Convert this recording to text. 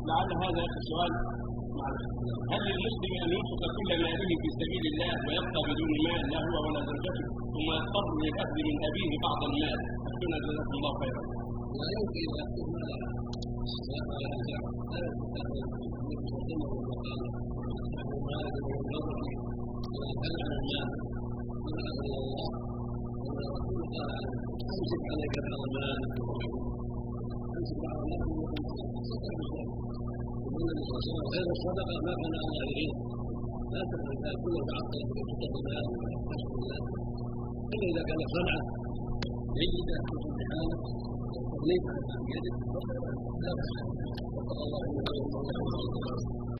لعل هذا يا اخي السؤال، هل للمسلم ان ينفق كل ماله في سبيل الله ويبقى بدون مال لا هو ولا زوجته ثم يضطر للاخذ من ابيه بعض المال؟ افتنا جزاكم الله خيرا. لا يمكن ان يكون مالا لا يرجع لا يستخدمه وقال له مال وينظر اذا كان عن المال من اجل الله ان الرسول قال امسك عليك بعض مالك امسك بعض مالك النبي صلى الله عليه وسلم خير الصدقه ما كان على غيره، لا تكون كل تعطل في صدق المال وحسب الله الا اذا كان صنعه جيده تصلح حالك والتغليب على ما بيدك لا باس.